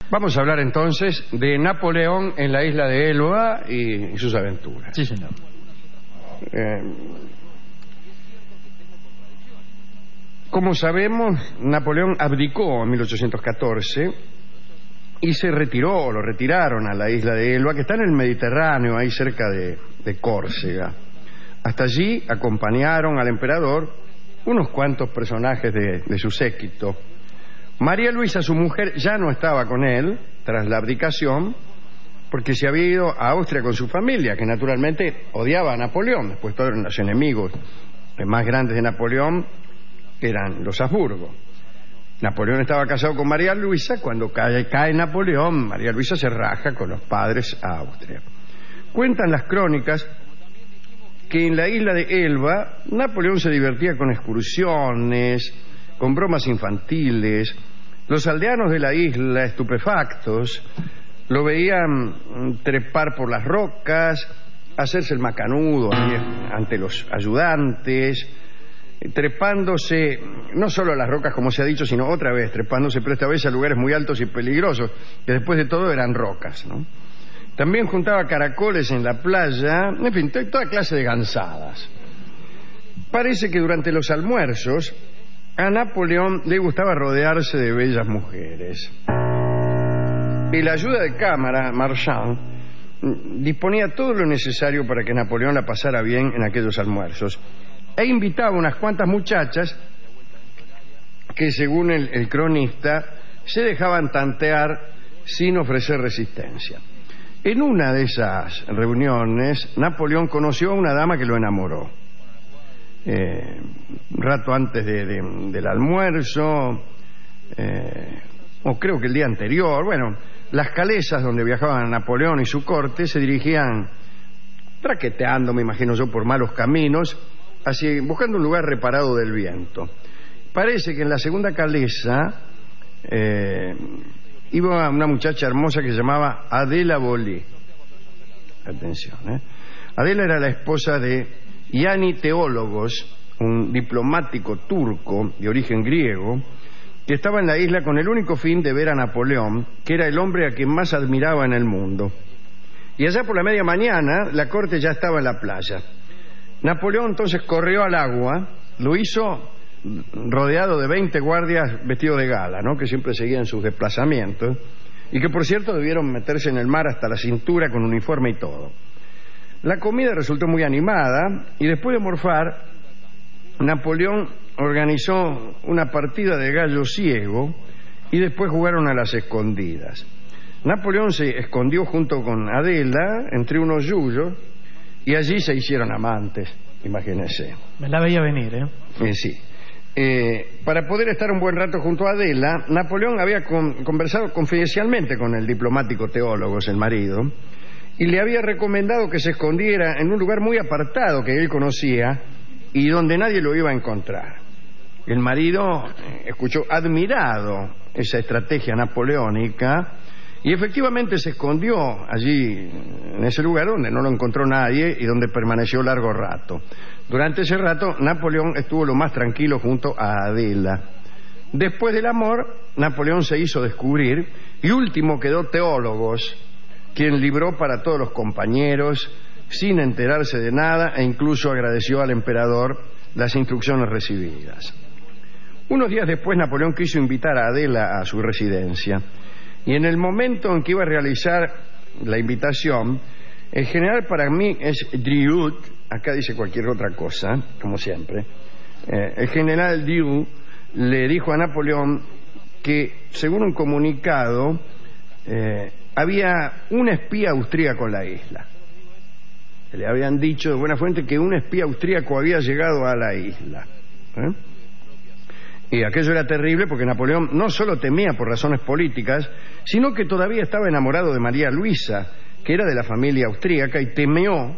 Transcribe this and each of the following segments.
Vamos a hablar entonces de Napoleón en la isla de Elba y sus aventuras. Sí, señor. Como sabemos, Napoleón abdicó en 1814 y se retiró, lo retiraron a la isla de Elba, que está en el Mediterráneo, ahí cerca de Córcega. Hasta allí acompañaron al emperador unos cuantos personajes de su séquito. María Luisa, su mujer, ya no estaba con él tras la abdicación, porque se había ido a Austria con su familia, que naturalmente odiaba a Napoleón. Después todos eran los enemigos más grandes de Napoleón, eran los Habsburgo. Napoleón estaba casado con María Luisa. Cuando cae Napoleón, María Luisa se raja con los padres a Austria. Cuentan las crónicas que en la isla de Elba Napoleón se divertía con excursiones, con bromas infantiles. Los aldeanos de la isla, estupefactos, lo veían trepar por las rocas, hacerse el macanudo ante los ayudantes, trepándose no solo a las rocas, como se ha dicho, sino otra vez trepándose, pero esta vez a lugares muy altos y peligrosos, que después de todo eran rocas, ¿no? También juntaba caracoles en la playa, en fin, toda clase de gansadas. Parece que durante los almuerzos a Napoleón le gustaba rodearse de bellas mujeres. Y la ayuda de cámara, Marchand, disponía todo lo necesario para que Napoleón la pasara bien en aquellos almuerzos, e invitaba unas cuantas muchachas que, según el cronista, se dejaban tantear sin ofrecer resistencia. En una de esas reuniones, Napoleón conoció a una dama que lo enamoró. Un rato antes del almuerzo, o creo que el día anterior, bueno, las calesas donde viajaban Napoleón y su corte se dirigían traqueteando, me imagino yo, por malos caminos, así, buscando un lugar reparado del viento. Parece que en la segunda calesa iba una muchacha hermosa que se llamaba Adela Bollé. Atención, Adela era la esposa de Yanni Teólogos, un diplomático turco de origen griego, que estaba en la isla con el único fin de ver a Napoleón, que era el hombre a quien más admiraba en el mundo. Y allá por la media mañana, la corte ya estaba en la playa. Napoleón entonces corrió al agua, lo hizo rodeado de 20 guardias vestidos de gala, ¿no?, que siempre seguían sus desplazamientos, y que por cierto debieron meterse en el mar hasta la cintura con uniforme y todo. La comida resultó muy animada, y después de morfar, Napoleón organizó una partida de gallo ciego y después jugaron a las escondidas. Napoleón se escondió junto con Adela entre unos yuyos y allí se hicieron amantes, imagínense. Me la veía venir, Sí. Para poder estar un buen rato junto a Adela, Napoleón había conversado confidencialmente con el diplomático Teólogos, el marido, y le había recomendado que se escondiera en un lugar muy apartado que él conocía y donde nadie lo iba a encontrar. El marido escuchó admirado esa estrategia napoleónica y efectivamente se escondió allí, en ese lugar donde no lo encontró nadie y donde permaneció largo rato. Durante ese rato, Napoleón estuvo lo más tranquilo junto a Adela. Después del amor, Napoleón se hizo descubrir y último quedó Teólogos, quien libró para todos los compañeros sin enterarse de nada e incluso agradeció al emperador las instrucciones recibidas. Unos días después, Napoleón quiso invitar a Adela a su residencia. Y en el momento en que iba a realizar la invitación, el general para mí es Drieux, acá dice cualquier otra cosa, como siempre. El general Drieux le dijo a Napoleón que, según un comunicado, había un espía austríaco en la isla. Le habían dicho de buena fuente que un espía austríaco había llegado a la isla. Y aquello era terrible porque Napoleón no solo temía por razones políticas, sino que todavía estaba enamorado de María Luisa, que era de la familia austríaca, y temió,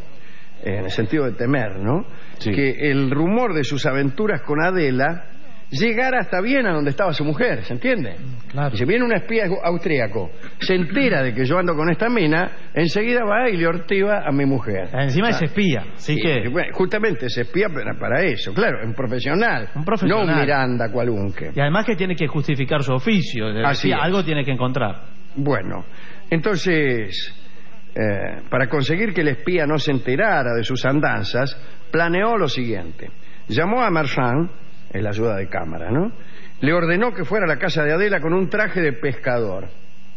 en el sentido de temer, ¿no?, sí, que el rumor de sus aventuras con Adela llegar hasta Viena, donde estaba su mujer, ¿se entiende? Claro. Dice, viene un espía austríaco, se entera de que yo ando con esta mina, enseguida va y le ortiva a mi mujer. Encima es espía, así que... Bueno, justamente es espía para eso, claro, un profesional. No un Miranda cualunque. Y además que tiene que justificar su oficio. Así es. Algo tiene que encontrar. Bueno, entonces, para conseguir que el espía no se enterara de sus andanzas, planeó lo siguiente. Llamó a Marchand, es la ayuda de cámara, ¿no? Le ordenó que fuera a la casa de Adela con un traje de pescador.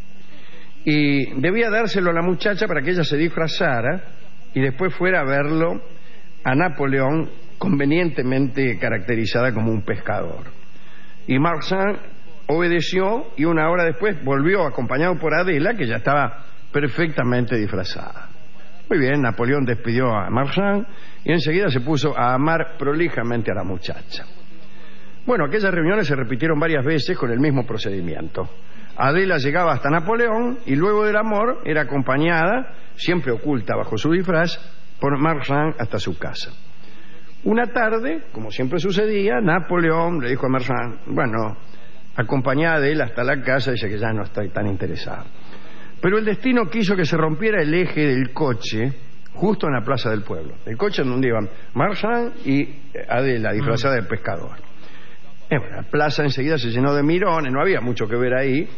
Y debía dárselo a la muchacha para que ella se disfrazara y después fuera a verlo a Napoleón, convenientemente caracterizada como un pescador. Y Marchand obedeció y una hora después volvió acompañado por Adela, que ya estaba perfectamente disfrazada. Muy bien, Napoleón despidió a Marchand y enseguida se puso a amar prolijamente a la muchacha. Bueno, aquellas reuniones se repitieron varias veces con el mismo procedimiento. Adela llegaba hasta Napoleón y luego del amor era acompañada, siempre oculta bajo su disfraz, por Marchand hasta su casa. Una tarde, como siempre sucedía, Napoleón le dijo a Marchand, bueno, acompañá a Adela hasta la casa, dice que ya no estoy tan interesado. Pero el destino quiso que se rompiera el eje del coche justo en la plaza del pueblo. El coche en donde iban Marchand y Adela, disfrazada de pescador. Bueno, la plaza enseguida se llenó de mirones, no había mucho que ver ahí.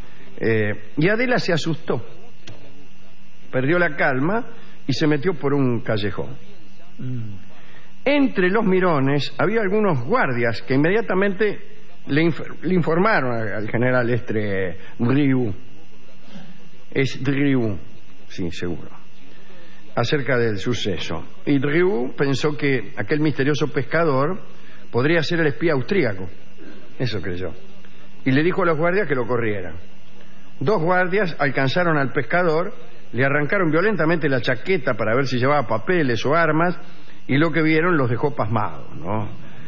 Y Adela se asustó. Perdió la calma y se metió por un callejón. Entre los mirones había algunos guardias que inmediatamente le informaron al general Drieux. Es Drieux, sí, seguro, acerca del suceso. Y Drieux pensó que aquel misterioso pescador podría ser el espía austríaco. Eso creyó. Y le dijo a los guardias que lo corrieran. 2 guardias alcanzaron al pescador, le arrancaron violentamente la chaqueta para ver si llevaba papeles o armas, y lo que vieron los dejó pasmados, ¿no?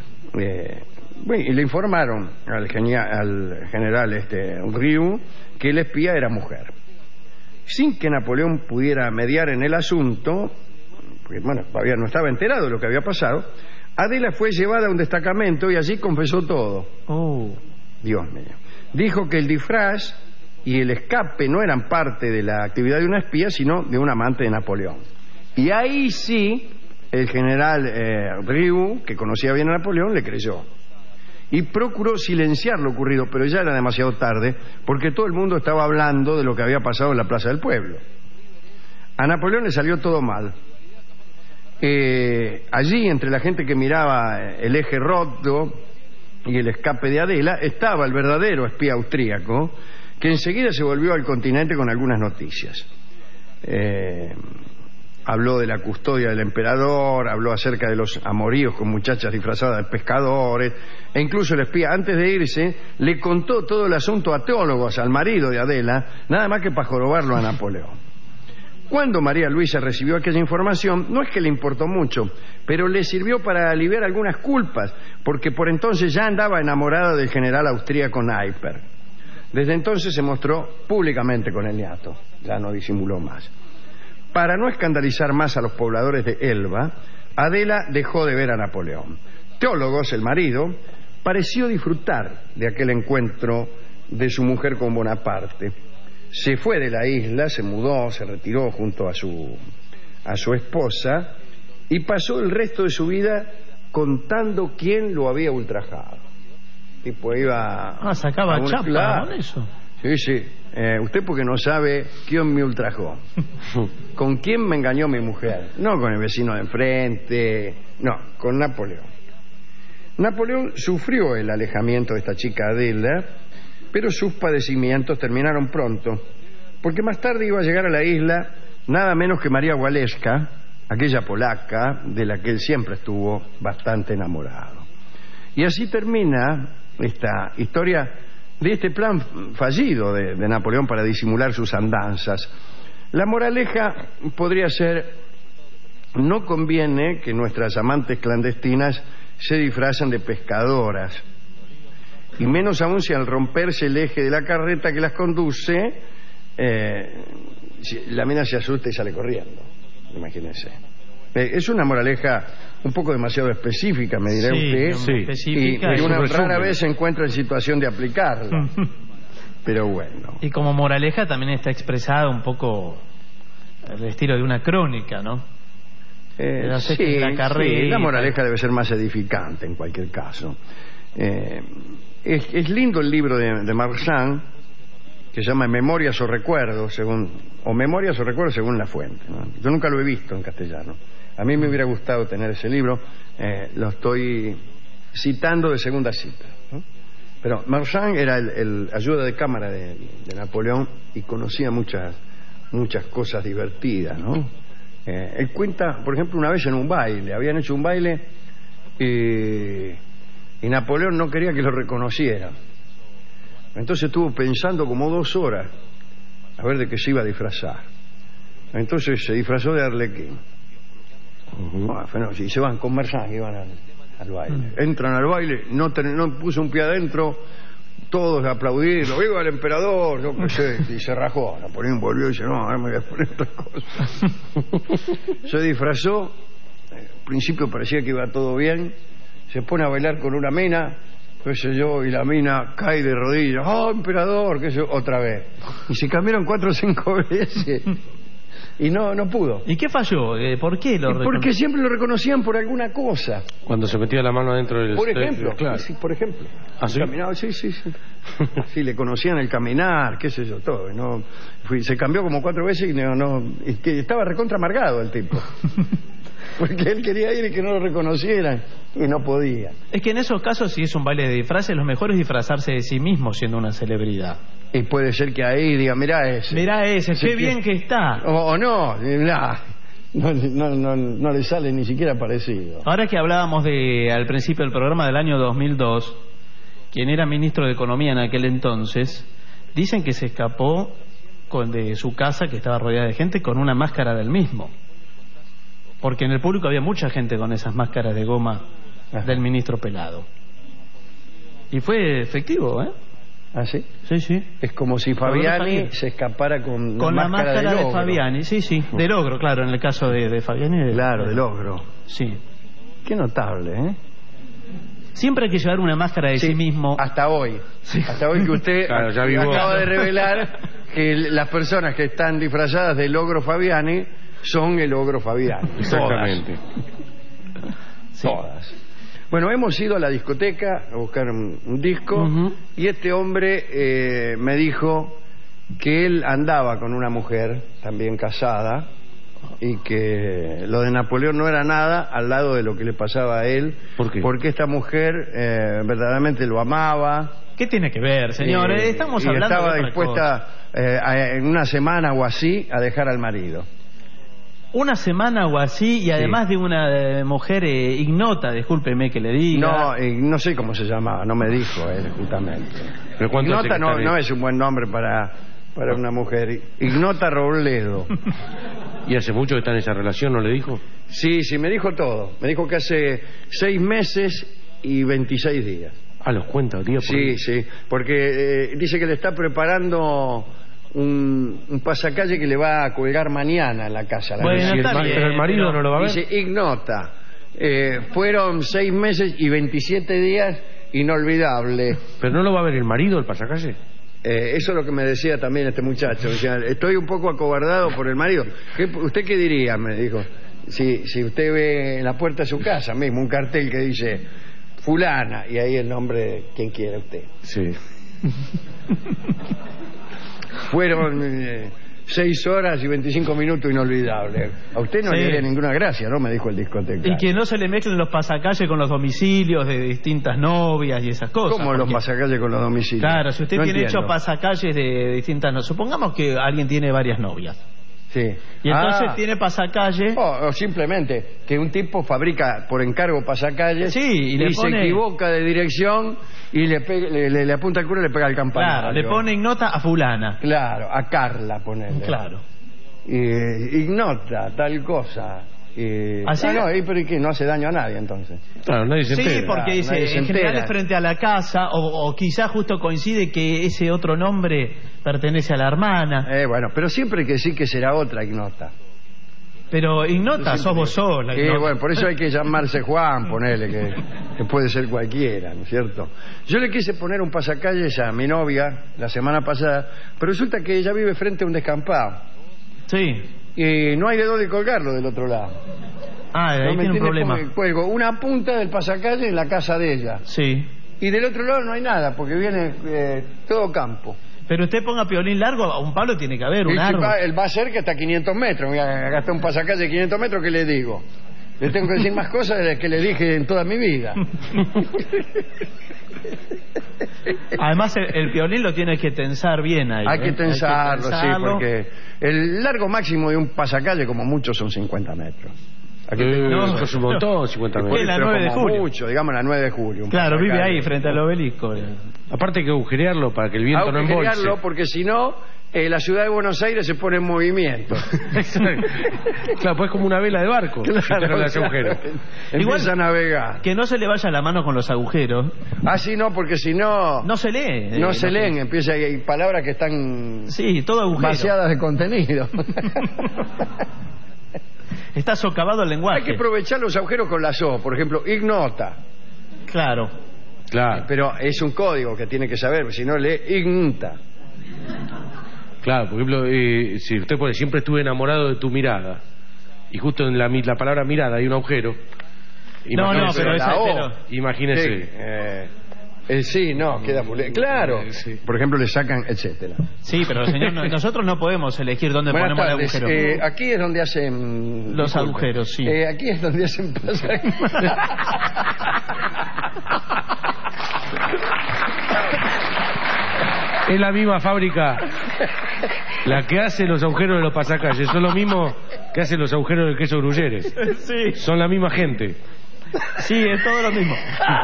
Bueno, y le informaron al general Drieux que el espía era mujer. Sin que Napoleón pudiera mediar en el asunto, porque bueno, todavía no estaba enterado de lo que había pasado, Adela fue llevada a un destacamento y allí confesó todo. Oh, Dios mío. Dijo que el disfraz y el escape no eran parte de la actividad de una espía, sino de un amante de Napoleón. Y ahí sí, el general Drieux, que conocía bien a Napoleón, le creyó. Y procuró silenciar lo ocurrido, pero ya era demasiado tarde, porque todo el mundo estaba hablando de lo que había pasado en la plaza del pueblo. A Napoleón le salió todo mal. Allí, entre la gente que miraba el eje roto y el escape de Adela, estaba el verdadero espía austríaco, que enseguida se volvió al continente con algunas noticias. Habló de la custodia del emperador, habló acerca de los amoríos con muchachas disfrazadas de pescadores, e incluso el espía, antes de irse, le contó todo el asunto a teólogos, al marido de Adela, nada más que para jorobarlo a Napoleón. Cuando María Luisa recibió aquella información, no es que le importó mucho, pero le sirvió para aliviar algunas culpas, porque por entonces ya andaba enamorada del general austríaco Neipper. Desde entonces se mostró públicamente con el niato, ya no disimuló más. Para no escandalizar más a los pobladores de Elba, Adela dejó de ver a Napoleón. Teólogos, el marido, pareció disfrutar de aquel encuentro de su mujer con Bonaparte. Se fue de la isla, se mudó, se retiró junto a su esposa y pasó el resto de su vida contando quién lo había ultrajado. Tipo iba... sacaba chapa con eso. Sí, sí. Usted porque no sabe quién me ultrajó. ¿Con quién me engañó mi mujer? No con el vecino de enfrente, no, con Napoleón. Napoleón sufrió el alejamiento de esta chica Adela, pero sus padecimientos terminaron pronto, porque más tarde iba a llegar a la isla nada menos que María Waleska, aquella polaca de la que él siempre estuvo bastante enamorado. Y así termina esta historia de este plan fallido de Napoleón para disimular sus andanzas. La moraleja podría ser: no conviene que nuestras amantes clandestinas se disfracen de pescadoras, y menos aún si al romperse el eje de la carreta que las conduce, la mina se asusta y sale corriendo. Imagínense. Es una moraleja un poco demasiado específica, me dirá usted. Sí, específica. Y una rara vez se encuentra en situación de aplicarla. Pero bueno. Y como moraleja también está expresada un poco el estilo de una crónica, ¿no? Sí, la moraleja debe ser más edificante en cualquier caso. Es lindo el libro de Marchand, que se llama Memorias o Recuerdos, Memorias o Recuerdos según la fuente, ¿no? Yo nunca lo he visto en castellano. A mí me hubiera gustado tener ese libro, lo estoy citando de segunda cita, ¿no? Pero Marchand era el ayuda de cámara de Napoleón y conocía muchas cosas divertidas, ¿no? Él cuenta, por ejemplo, una vez en un baile, habían hecho un baile y Napoleón no quería que lo reconociera. Entonces estuvo pensando como 2 horas a ver de qué se iba a disfrazar. Entonces se disfrazó de Arlequín. Y se van con Marchand y van al baile. Entran al baile, no puso un pie adentro, todos aplaudirlo, ¡viva el emperador! Yo qué sé, y se rajó. Napoleón volvió y dice, no, ahora me voy a poner otra cosa. Se disfrazó, al principio parecía que iba todo bien, se pone a bailar con una mina, qué sé yo, y la mina cae de rodillas, ¡oh, emperador! Qué sé yo, otra vez. Y se cambiaron 4 o 5 veces. Y no pudo. ¿Y qué falló? ¿Por qué Porque siempre lo reconocían por alguna cosa. Cuando se metía la mano dentro del... Por ejemplo, claro. Sí, por ejemplo. ¿Ah, sí? Caminaba, sí. Sí, le conocían el caminar, qué sé yo, todo. Se cambió como 4 veces y que estaba recontra amargado el tipo. Porque él quería ir y que no lo reconocieran y no podía. Es que en esos casos, si es un baile de disfraces, lo mejor es disfrazarse de sí mismo siendo una celebridad. Y puede ser que ahí diga, mirá ese, qué bien que está. O no, no le sale ni siquiera parecido. Ahora que hablábamos al principio del programa del año 2002, quien era ministro de Economía en aquel entonces, dicen que se escapó de su casa, que estaba rodeada de gente, con una máscara del mismo. Porque en el público había mucha gente con esas máscaras de goma del ministro pelado. Y fue efectivo, ¿eh? ¿Ah, sí? Sí. Es como si Fabiani se escapara con la máscara de Fabiani, sí. Del ogro, claro, en el caso de Fabiani. Claro, del ogro. Sí. Qué notable, ¿eh? Siempre hay que llevar una máscara de sí mismo. Hasta hoy. Sí. Hasta hoy que usted acaba de revelar que las personas que están disfrazadas del ogro Fabiani son el ogro Fabiani. Exactamente. Todas. Bueno, hemos ido a la discoteca a buscar un disco y este hombre me dijo que él andaba con una mujer también casada y que lo de Napoleón no era nada al lado de lo que le pasaba a él. ¿Por qué? Porque esta mujer verdaderamente lo amaba. ¿Qué tiene que ver, señor? Estamos hablando de estaba otra dispuesta en una semana o así a dejar al marido. Una semana o así, y además de una mujer ignota, discúlpeme que le diga. No sé cómo se llamaba, no me dijo él justamente. Ignota no es un buen nombre para una mujer. Ignota Robledo. ¿Y hace mucho que está en esa relación, no le dijo? Sí, me dijo todo. Me dijo que hace 6 meses y 26 días. Los cuenta día por día. Sí, porque dice que le está preparando un pasacalle que le va a colgar mañana en la casa. Pero el marido no lo va a ver. Dice, ignota. Fueron 6 meses y 27 días inolvidable. ¿Pero no lo va a ver el marido, el pasacalle? Eso es lo que me decía también este muchacho. Decía, estoy un poco acobardado por el marido. ¿Usted qué diría? Me dijo. Si usted ve en la puerta de su casa mismo un cartel que dice fulana y ahí el nombre de quien quiera usted. Sí. Fueron 6 horas y 25 minutos inolvidables. A usted no le haría ninguna gracia, ¿no? Me dijo el discotecario. Y que no se le mezclen los pasacalles con los domicilios de distintas novias y esas cosas. ¿Cómo los pasacalles con los domicilios? Claro, si usted tiene hecho pasacalles de distintas... Supongamos que alguien tiene varias novias. Sí. Y entonces tiene pasacalle. O simplemente que un tipo fabrica por encargo pasacalles y se equivoca de dirección y le apunta el culo y le pega el campanario. Claro, le pone ignota a fulana. Claro, a Carla ponele. Claro. Ignota tal cosa. ¿Así? Pero ¿y qué? No hace daño a nadie entonces. Claro, nadie se entera. Sí, porque dice, en general es frente a la casa, o quizás justo coincide que ese otro nombre pertenece a la hermana. Bueno, pero siempre que sí que será otra ignota. Pero Ignota, sos vos sola. Y bueno, por eso hay que llamarse Juan, ponele, que puede ser cualquiera, ¿no es cierto? Yo le quise poner un pasacalles a mi novia la semana pasada, pero resulta que ella vive frente a un descampado. Sí. Y no hay de dónde colgarlo del otro lado. Ah, ahí tiene un problema. Cuelgo una punta del pasacalle en la casa de ella. Sí. Y del otro lado no hay nada, porque viene todo campo. Pero usted ponga piolín largo, a un palo tiene que haber, un árbol. Él va a ser que hasta 500 metros. Acá está un pasacalle de 500 metros, ¿qué le digo? Le tengo que decir más cosas de las que le dije en toda mi vida. Además, el piolín lo tiene que tensar bien ahí. Hay que tensarlo, sí, porque el largo máximo de un pasacalle, como mucho, son 50 metros. No, es un montón, 50 metros. Es la 9 de julio. Mucho, digamos la 9 de julio. Claro, vive ahí, frente al obelisco. Aparte hay que agujerearlo para que el viento no embolse. Agujerearlo porque si no, la ciudad de Buenos Aires se pone en movimiento. Claro, pues como una vela de barco. Claro, los agujeros. Empieza a navegar. Que no se le vaya la mano con los agujeros. Ah, sí, no, porque si no... No se lee. No se leen, hay palabras que están... Sí, todo agujero. Vaciadas de contenido. Está socavado el lenguaje. Hay que aprovechar los agujeros con la O. Por ejemplo, ignota. Claro. Pero es un código que tiene que saber, si no lee ignota. Claro, por ejemplo, si usted pone siempre estuve enamorado de tu mirada y justo en la palabra mirada hay un agujero. No, pero esa O. Imagínese. Sí, no, queda claro. Sí. Por ejemplo, le sacan, etcétera. Sí, pero señor, nosotros no podemos elegir dónde ponemos el agujero. Aquí es donde hacen... Los agujeros, sí. Aquí es donde hacen pasajes. Es la misma fábrica la que hace los agujeros de los pasacalles. Son lo mismo que hacen los agujeros del queso Gruyères. Sí. Son la misma gente. Sí, es todo lo mismo.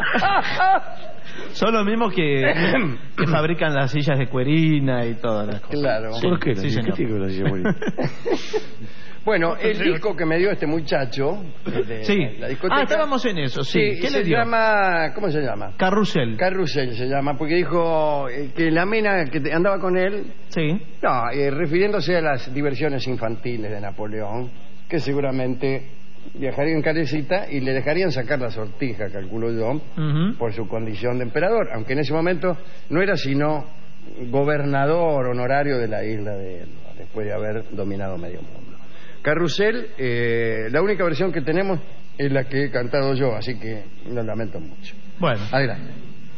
Son los mismos que fabrican las sillas de cuerina y todas las cosas. Claro. ¿Por qué? Sí, señor. ¿Qué tiene que ver la silla de cuerina? Bueno, el disco que me dio este muchacho de Sí. la discoteca... estábamos en eso, sí. ¿Qué se le dio? llama... ¿Cómo se llama? Carrusel. Carrusel se llama, porque dijo que la mina que andaba con él... Sí. No, refiriéndose a las diversiones infantiles de Napoleón, que seguramente viajaría en carecita y le dejarían sacar la sortija, calculo yo, por su condición de emperador, aunque en ese momento no era sino gobernador honorario de la isla de Elba, después de haber dominado medio mundo. Carrusel, la única versión que tenemos es la que he cantado yo, así que lo lamento mucho. Bueno. Adelante.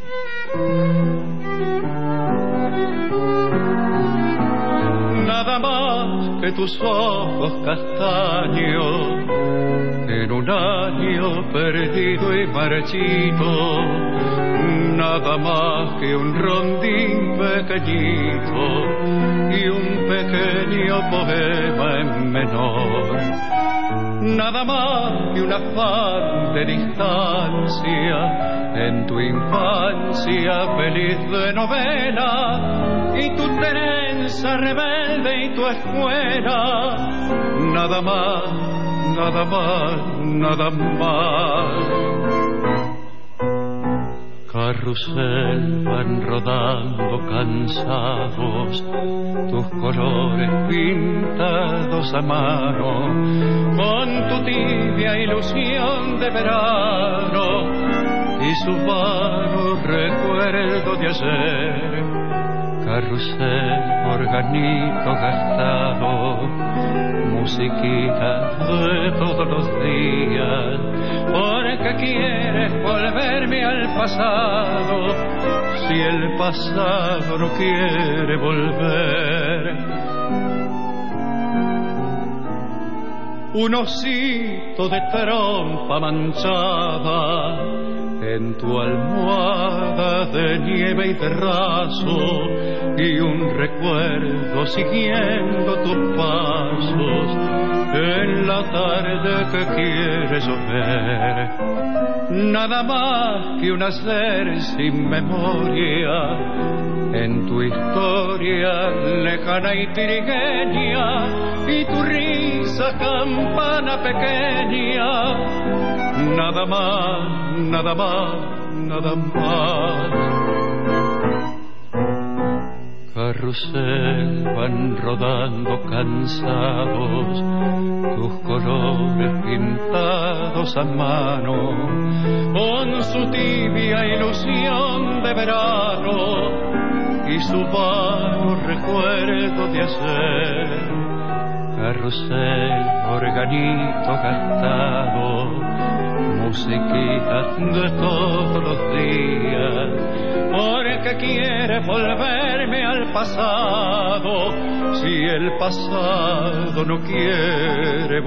Nada más que tus ojos castaños, en un año perdido y marchito, nada más que un rondín pequeñito y un pequeño poema en menor. Nada más que un afán de distancia en tu infancia feliz de novela y tu terenza rebelde y tu escuela. Nada más, nada más, nada más. Carrusel van rodando cansados, tus colores pintados a mano, con tu tibia ilusión de verano y su vano recuerdo de ayer. Carrusel, organito gastado, musiquita de todos los días, porque quieres volverme al pasado, si el pasado no quiere volver. Un osito de trompa manchada en tu almohada de nieve y de raso, y un recuerdo siguiendo tus pasos en la tarde que quieres llover. Nada más que un hacer sin memoria en tu historia lejana y trigueña, y tu risa campana pequeña. Nada más, nada más, nada más. carrusel van rodando cansados tus colores pintados a mano, con su tibia ilusión de verano y su vago recuerdo de ayer. Carrusel, organito gastado, musiquita de todos los días, porque quiere volverme al pasado, si el pasado no quiere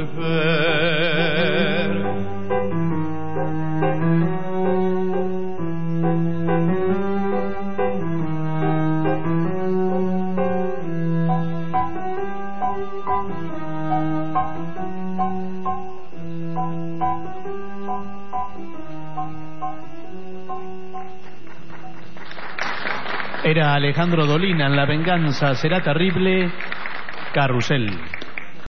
volver. Era Alejandro Dolina en La venganza será terrible, Carrusel.